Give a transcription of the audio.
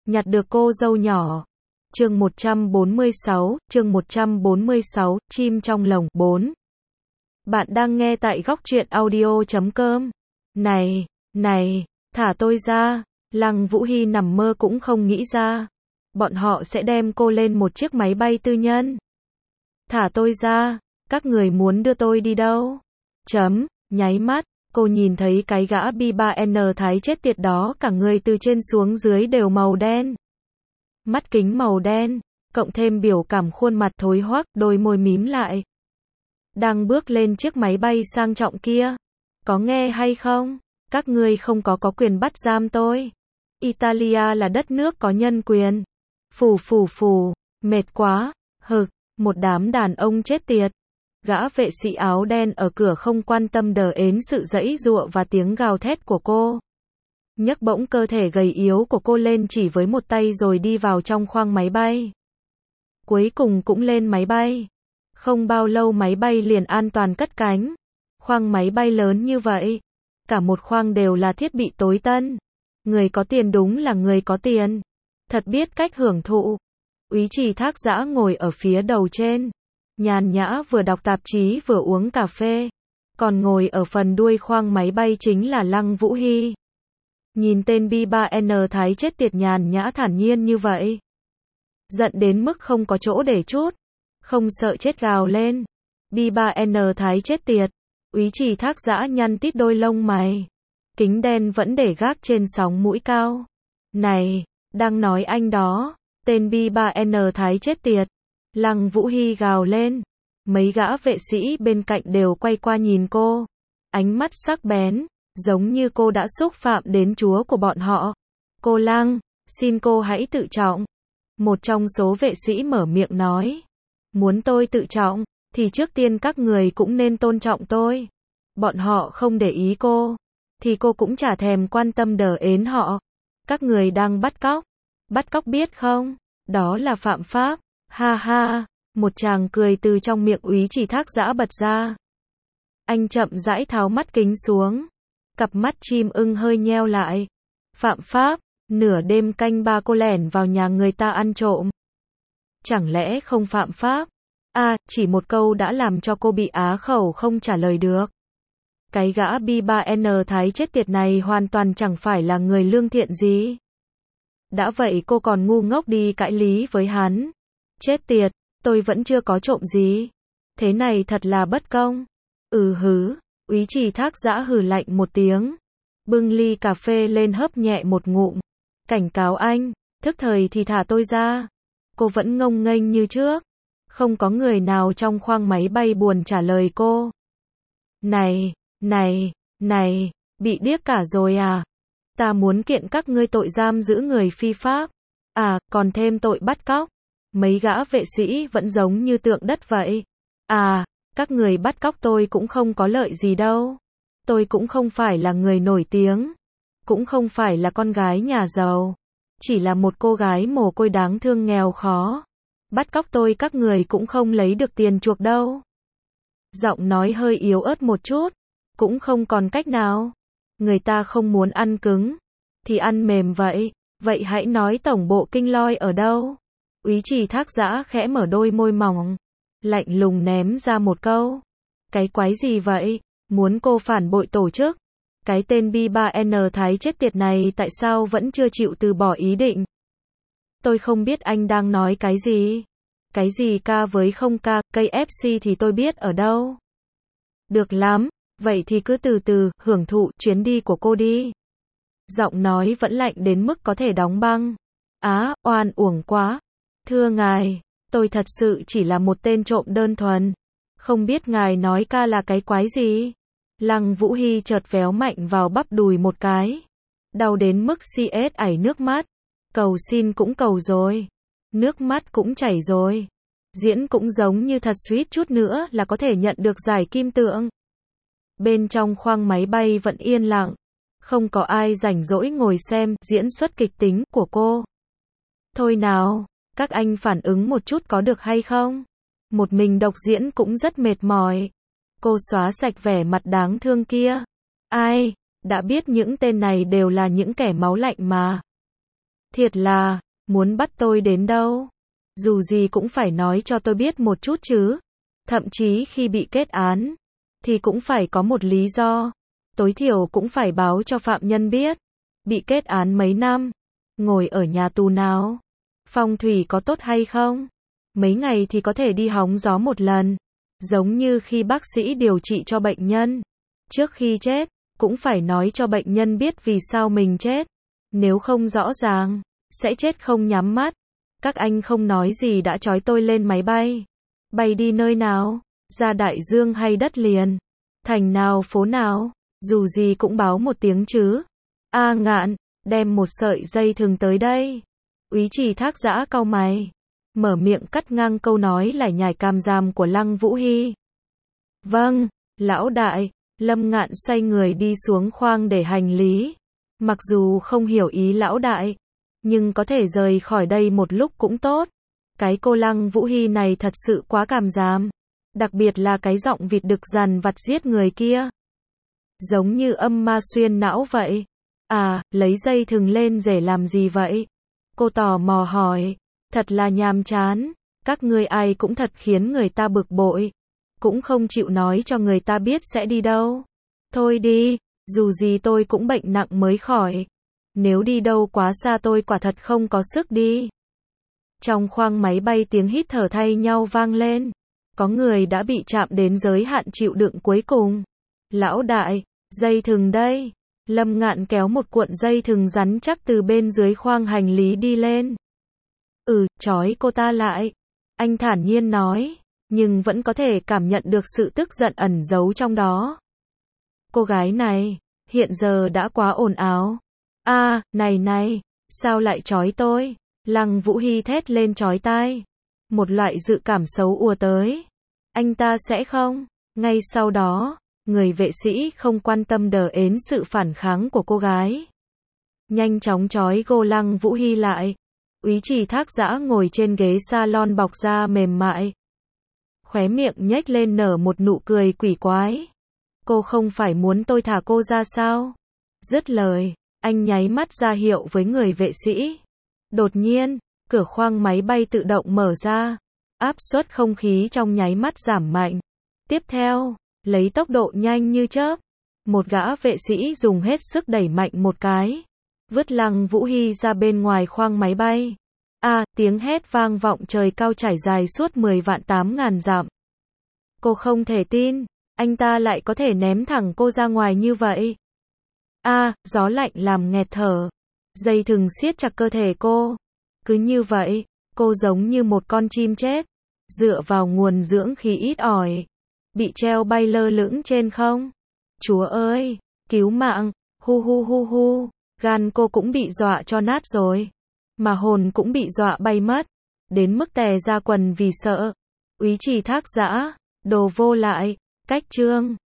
nhặt được cô dâu nhỏ. Chương 146, chim trong lồng 4. Bạn đang nghe tại góc truyện audio.com. Này, thả tôi ra. Lăng Vũ Hy nằm mơ cũng không nghĩ ra. Bọn họ sẽ đem cô lên một chiếc máy bay tư nhân. Thả tôi ra, các người muốn đưa tôi đi đâu? Nháy mắt, cô nhìn thấy cái gã B3N thái chết tiệt đó cả người từ trên xuống dưới đều màu đen. Mắt kính màu đen, cộng thêm biểu cảm khuôn mặt thối hoắc, đôi môi mím lại. Đang bước lên chiếc máy bay sang trọng kia. Có nghe hay không? Các ngươi không có quyền bắt giam tôi. Italia là đất nước có nhân quyền. Phù, mệt quá, một đám đàn ông chết tiệt. Gã vệ sĩ áo đen ở cửa không quan tâm đờ ến sự giãy giụa và tiếng gào thét của cô. Nhấc bổng cơ thể gầy yếu của cô lên chỉ với một tay rồi đi vào trong khoang máy bay. Cuối cùng cũng lên máy bay. Không bao lâu máy bay liền an toàn cất cánh. Khoang máy bay lớn như vậy. Cả một khoang đều là thiết bị tối tân. Người có tiền đúng là người có tiền. Thật biết cách hưởng thụ. Úy Trì Thác Dã ngồi ở phía đầu trên. Nhàn nhã vừa đọc tạp chí vừa uống cà phê. Còn ngồi ở phần đuôi khoang máy bay chính là Lăng Vũ Hy. Nhìn tên B3N thái chết tiệt nhàn nhã thản nhiên như vậy. Giận đến mức không có chỗ để trút. Không sợ chết gào lên. B3N thái chết tiệt. Úy Trì Thác Dã nhăn tít đôi lông mày. Kính đen vẫn để gác trên sóng mũi cao. Này, đang nói anh đó. Tên B3N thái chết tiệt. Lăng Vũ Hy gào lên. Mấy gã vệ sĩ bên cạnh đều quay qua nhìn cô. Ánh mắt sắc bén, giống như cô đã xúc phạm đến chúa của bọn họ. Cô Lăng, xin cô hãy tự trọng. Một trong số vệ sĩ mở miệng nói. Muốn tôi tự trọng, thì trước tiên các người cũng nên tôn trọng tôi. Bọn họ không để ý cô, thì cô cũng chả thèm quan tâm đờ ến họ. Các người đang bắt cóc. Bắt cóc biết không? Đó là phạm pháp. Ha ha, một tràng cười từ trong miệng Úy Trì Thác Dã bật ra. Anh chậm rãi tháo mắt kính xuống. Cặp mắt chim ưng hơi nheo lại. Phạm pháp, nửa đêm canh ba cô lẻn vào nhà người ta ăn trộm. Chẳng lẽ không phạm pháp? Chỉ một câu đã làm cho cô bị á khẩu không trả lời được. Cái gã B3N thái chết tiệt này hoàn toàn chẳng phải là người lương thiện gì. Đã vậy cô còn ngu ngốc đi cãi lý với hắn. Chết tiệt, tôi vẫn chưa có trộm gì. Thế này thật là bất công. Úy Trì Thác Dã hừ lạnh một tiếng. Bưng ly cà phê lên hớp nhẹ một ngụm. Cảnh cáo anh, thức thời thì thả tôi ra. Cô vẫn ngông nghênh như trước. Không có người nào trong khoang máy bay buồn trả lời cô. Này, bị điếc cả rồi à? Ta muốn kiện các ngươi tội giam giữ người phi pháp. Còn thêm tội bắt cóc. Mấy gã vệ sĩ vẫn giống như tượng đất vậy. Các người bắt cóc tôi cũng không có lợi gì đâu. Tôi cũng không phải là người nổi tiếng. Cũng không phải là con gái nhà giàu. Chỉ là một cô gái mồ côi đáng thương nghèo khó. Bắt cóc tôi các người cũng không lấy được tiền chuộc đâu. Giọng nói hơi yếu ớt một chút. Cũng không còn cách nào. Người ta không muốn ăn cứng. Thì ăn mềm vậy. Vậy hãy nói tổng bộ Kinh Loi ở đâu? Úy Trì Thác Dã khẽ mở đôi môi mỏng. Lạnh lùng ném ra một câu. Cái quái gì vậy? Muốn cô phản bội tổ chức? Cái tên B3N thái chết tiệt này tại sao vẫn chưa chịu từ bỏ ý định? Tôi không biết anh đang nói cái gì. Cái gì ca với không ca, KFC thì tôi biết ở đâu. Được lắm, vậy thì cứ từ từ, hưởng thụ chuyến đi của cô đi. Giọng nói vẫn lạnh đến mức có thể đóng băng. Oan uổng quá. Thưa ngài, tôi thật sự chỉ là một tên trộm đơn thuần. Không biết ngài nói ca là cái quái gì? Lăng Vũ Hy chợt véo mạnh vào bắp đùi một cái. Đau đến mức CS ảy nước mắt. Cầu xin cũng cầu rồi. Nước mắt cũng chảy rồi. Diễn cũng giống như thật suýt chút nữa là có thể nhận được giải kim tượng. Bên trong khoang máy bay vẫn yên lặng. Không có ai rảnh rỗi ngồi xem diễn xuất kịch tính của cô. Thôi nào, các anh phản ứng một chút có được hay không? Một mình độc diễn cũng rất mệt mỏi. Cô xóa sạch vẻ mặt đáng thương kia. Ai, đã biết những tên này đều là những kẻ máu lạnh mà. Thiệt là, muốn bắt tôi đến đâu? Dù gì cũng phải nói cho tôi biết một chút chứ. Thậm chí khi bị kết án, thì cũng phải có một lý do. Tối thiểu cũng phải báo cho phạm nhân biết. Bị kết án mấy năm, ngồi ở nhà tù nào? Phong thủy có tốt hay không? Mấy ngày thì có thể đi hóng gió một lần. Giống như khi bác sĩ điều trị cho bệnh nhân. Trước khi chết, cũng phải nói cho bệnh nhân biết vì sao mình chết. Nếu không rõ ràng, sẽ chết không nhắm mắt. Các anh không nói gì đã trói tôi lên máy bay. Bay đi nơi nào? Ra đại dương hay đất liền? Thành nào phố nào? Dù gì cũng báo một tiếng chứ. A Ngạn, đem một sợi dây thừng tới đây. Úy Trì Thác Dã cau mày, mở miệng cắt ngang câu nói lải nhải càm ràm của Lăng Vũ Hi. Vâng, lão đại. Lâm Ngạn xoay người đi xuống khoang để hành lý. Mặc dù không hiểu ý lão đại, nhưng có thể rời khỏi đây một lúc cũng tốt. Cái cô Lăng Vũ Hi này thật sự quá càm ràm. Đặc biệt là cái giọng vịt đực dằn vặt giết người kia. Giống như âm ma xuyên não vậy. À, lấy dây thừng lên để làm gì vậy? Cô tò mò hỏi. Thật là nhàm chán. Các ngươi ai cũng thật khiến người ta bực bội. Cũng không chịu nói cho người ta biết sẽ đi đâu. Thôi đi, dù gì tôi cũng bệnh nặng mới khỏi. Nếu đi đâu quá xa tôi quả thật không có sức đi. Trong khoang máy bay tiếng hít thở thay nhau vang lên. Có người đã bị chạm đến giới hạn chịu đựng cuối cùng. Lão đại, dây thừng đây. Lâm Ngạn kéo một cuộn dây thừng rắn chắc từ bên dưới khoang hành lý đi lên. Trói cô ta lại. Anh thản nhiên nói, nhưng vẫn có thể cảm nhận được sự tức giận ẩn giấu trong đó. Cô gái này, hiện giờ đã quá ồn ào. Này, sao lại trói tôi? Lăng Vũ Hi thét lên chói tai. Một loại dự cảm xấu ùa tới. Anh ta sẽ không. Ngay sau đó, người vệ sĩ không quan tâm đờ ến sự phản kháng của cô gái. Nhanh chóng trói cô Lăng Vũ Hi lại. Úy Trì Thác Dã ngồi trên ghế salon bọc da mềm mại. Khóe miệng nhếch lên nở một nụ cười quỷ quái. Cô không phải muốn tôi thả cô ra sao? Dứt lời, anh nháy mắt ra hiệu với người vệ sĩ. Đột nhiên, cửa khoang máy bay tự động mở ra. Áp suất không khí trong nháy mắt giảm mạnh. Tiếp theo, lấy tốc độ nhanh như chớp, một gã vệ sĩ dùng hết sức đẩy mạnh một cái, vứt Lăng Vũ Hi ra bên ngoài khoang máy bay. Tiếng hét vang vọng trời cao trải dài suốt 10.800.000 dặm. Cô không thể tin, anh ta lại có thể ném thẳng cô ra ngoài như vậy. Gió lạnh làm nghẹt thở. Dây thừng siết chặt cơ thể cô. Cứ như vậy, cô giống như một con chim chết, dựa vào nguồn dưỡng khí ít ỏi, bị treo bay lơ lửng trên không. Chúa ơi, cứu mạng, hu, gan cô cũng bị dọa cho nát rồi, mà hồn cũng bị dọa bay mất, đến mức tè ra quần vì sợ. Úy Trì Thác Dã, đồ vô lại, cách chương.